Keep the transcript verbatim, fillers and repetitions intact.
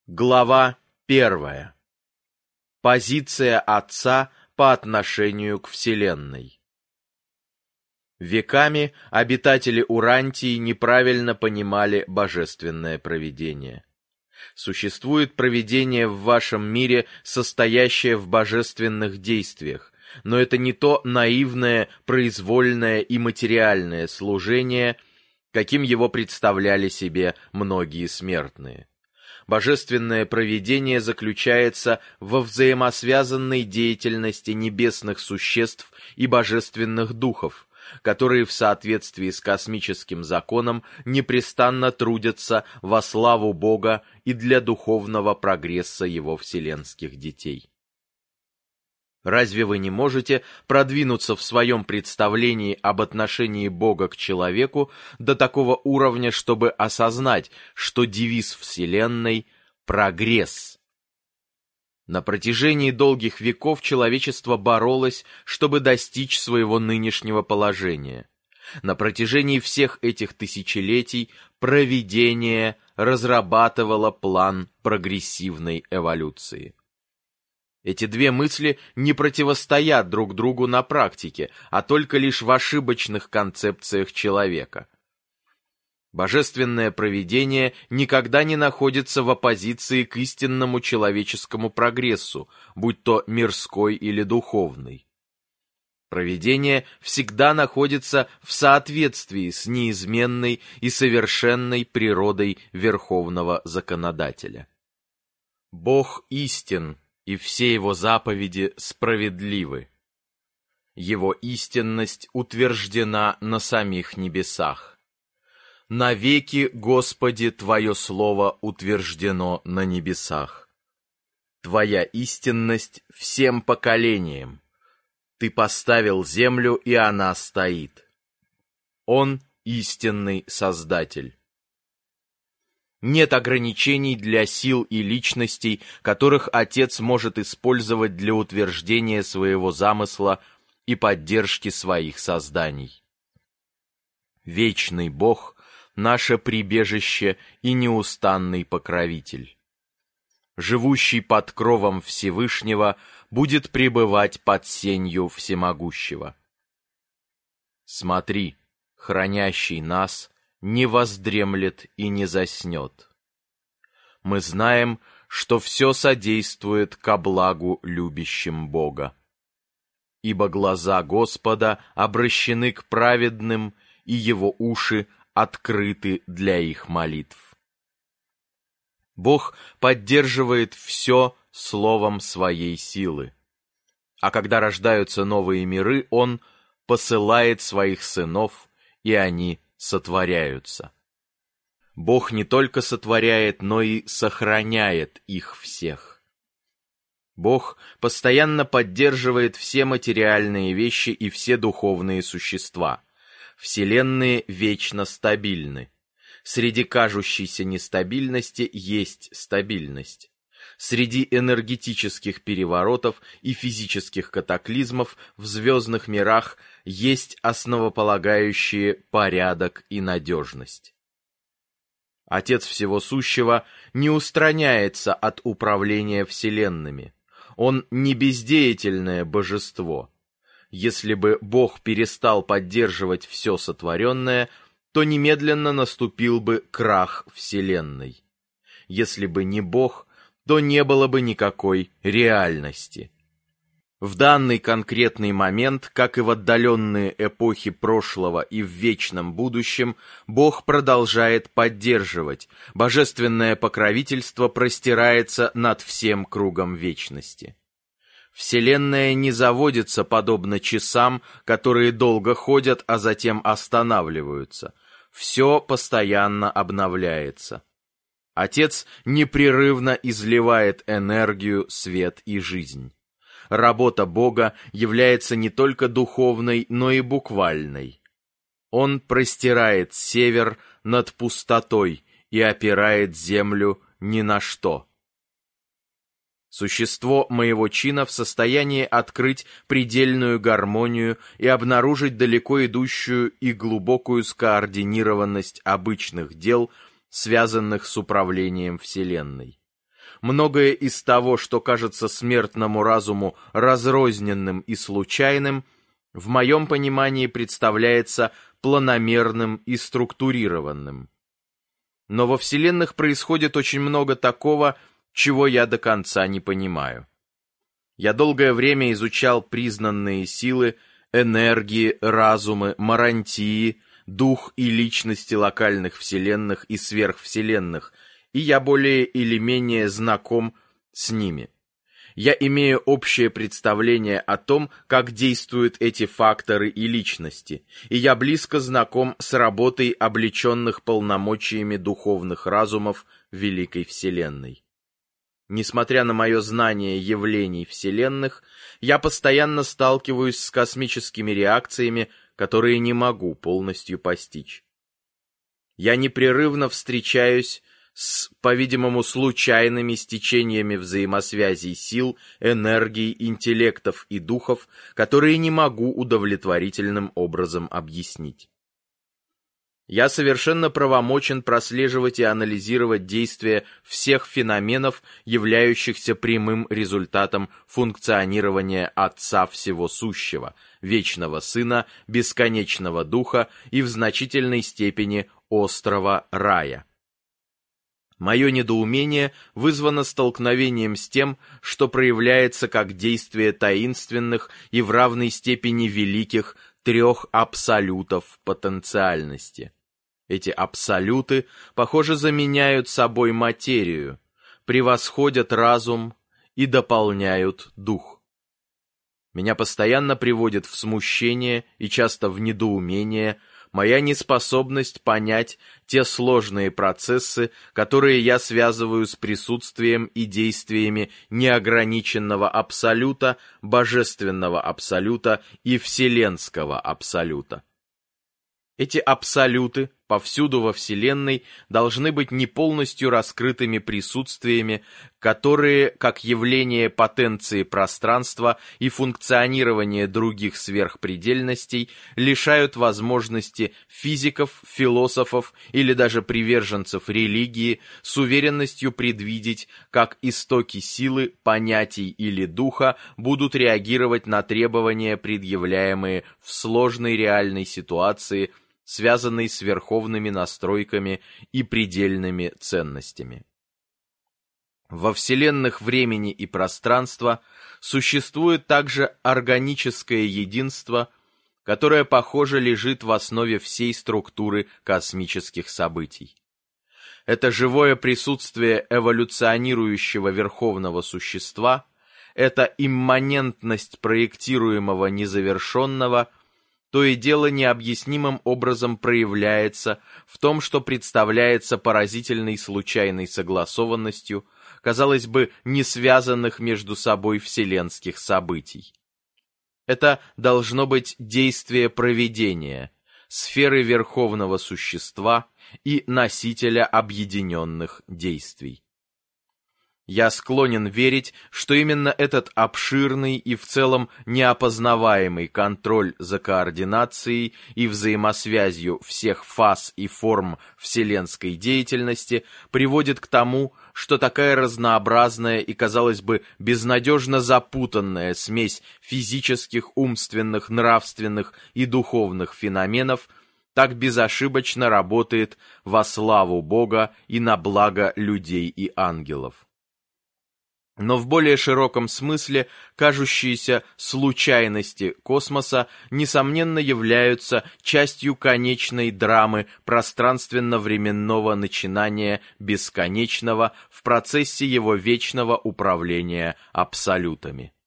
Глава первая. Позиция Отца по отношению к Вселенной. Веками обитатели Урантии неправильно понимали божественное провидение. Существует провидение в вашем мире, состоящее в божественных действиях, но это не то наивное, произвольное и материальное служение, каким его представляли себе многие смертные. Божественное провидение заключается во взаимосвязанной деятельности небесных существ и божественных духов, которые в соответствии с космическим законом непрестанно трудятся во славу Бога и для духовного прогресса Его вселенских детей. Разве вы не можете продвинуться в своем представлении об отношении Бога к человеку до такого уровня, чтобы осознать, что девиз Вселенной — прогресс? На протяжении долгих веков человечество боролось, чтобы достичь своего нынешнего положения. На протяжении всех этих тысячелетий провидение разрабатывало план прогрессивной эволюции. Эти две мысли не противостоят друг другу на практике, а только лишь в ошибочных концепциях человека. Божественное провидение никогда не находится в оппозиции к истинному человеческому прогрессу, будь то мирской или духовный. Провидение всегда находится в соответствии с неизменной и совершенной природой Верховного Законодателя. Бог истин, и все его заповеди справедливы. Его истинность утверждена на самих небесах. Навеки, Господи, Твое слово утверждено на небесах. Твоя истинность всем поколениям. Ты поставил землю, и она стоит. Он истинный Создатель. Нет ограничений для сил и личностей, которых Отец может использовать для утверждения своего замысла и поддержки своих созданий. Вечный Бог — наше прибежище и неустанный покровитель. Живущий под кровом Всевышнего будет пребывать под сенью Всемогущего. Смотри, хранящий нас не воздремлет и не заснет. Мы знаем, что все содействует ко благу любящим Бога. Ибо глаза Господа обращены к праведным, и Его уши открыты для их молитв. Бог поддерживает все словом своей силы. А когда рождаются новые миры, Он посылает своих сынов, и они сотворяются. Бог не только сотворяет, но и сохраняет их всех. Бог постоянно поддерживает все материальные вещи и все духовные существа. Вселенные вечно стабильны. Среди кажущейся нестабильности есть стабильность. Среди энергетических переворотов и физических катаклизмов в звездных мирах есть основополагающие порядок и надежность. Отец Всего Сущего не устраняется от управления вселенными. Он не бездеятельное божество. Если бы Бог перестал поддерживать все сотворенное, то немедленно наступил бы крах вселенной. Если бы не Бог, то не было бы никакой реальности. В данный конкретный момент, как и в отдаленные эпохи прошлого и в вечном будущем, Бог продолжает поддерживать. Божественное покровительство простирается над всем кругом вечности. Вселенная не заводится подобно часам, которые долго ходят, а затем останавливаются. Все постоянно обновляется. Отец непрерывно изливает энергию, свет и жизнь. Работа Бога является не только духовной, но и буквальной. Он простирает север над пустотой и опирает землю ни на что. Существо моего чина в состоянии открыть предельную гармонию и обнаружить далеко идущую и глубокую скоординированность обычных дел, связанных с управлением Вселенной. Многое из того, что кажется смертному разуму разрозненным и случайным, в моем понимании представляется планомерным и структурированным. Но во вселенных происходит очень много такого, чего я до конца не понимаю. Я долгое время изучал признанные силы, энергии, разумы, марантии, дух и личности локальных вселенных и сверхвселенных, и я более или менее знаком с ними. Я имею общее представление о том, как действуют эти факторы и личности, и я близко знаком с работой облеченных полномочиями духовных разумов Великой Вселенной. Несмотря на мое знание явлений вселенных, я постоянно сталкиваюсь с космическими реакциями, которые не могу полностью постичь. Я непрерывно встречаюсь с, по-видимому, случайными стечениями взаимосвязей сил, энергий, интеллектов и духов, которые не могу удовлетворительным образом объяснить. Я совершенно правомочен прослеживать и анализировать действия всех феноменов, являющихся прямым результатом функционирования Отца Всего Сущего, Вечного Сына, Бесконечного Духа и в значительной степени острого Рая. Мое недоумение вызвано столкновением с тем, что проявляется как действие таинственных и в равной степени великих трех абсолютов потенциальности. Эти абсолюты, похоже, заменяют собой материю, превосходят разум и дополняют дух. Меня постоянно приводит в смущение и часто в недоумение моя неспособность понять те сложные процессы, которые я связываю с присутствием и действиями неограниченного абсолюта, божественного абсолюта и вселенского абсолюта. Эти абсолюты повсюду во Вселенной должны быть не полностью раскрытыми присутствиями, которые, как явление потенции пространства и функционирования других сверхпредельностей, лишают возможности физиков, философов или даже приверженцев религии с уверенностью предвидеть, как истоки силы, понятий или духа будут реагировать на требования, предъявляемые в сложной реальной ситуации, связанный с верховными настройками и предельными ценностями. Во вселенных времени и пространства существует также органическое единство, которое, похоже, лежит в основе всей структуры космических событий. Это живое присутствие эволюционирующего верховного существа, это имманентность проектируемого незавершенного, то и дело необъяснимым образом проявляется в том, что представляется поразительной случайной согласованностью, казалось бы, не связанных между собой вселенских событий. Это должно быть действие провидения, сферы верховного существа и носителя объединенных действий. Я склонен верить, что именно этот обширный и в целом неопознаваемый контроль за координацией и взаимосвязью всех фаз и форм вселенской деятельности приводит к тому, что такая разнообразная и, казалось бы, безнадежно запутанная смесь физических, умственных, нравственных и духовных феноменов так безошибочно работает во славу Бога и на благо людей и ангелов. Но в более широком смысле кажущиеся случайности космоса несомненно являются частью конечной драмы пространственно-временного начинания бесконечного в процессе его вечного управления абсолютами.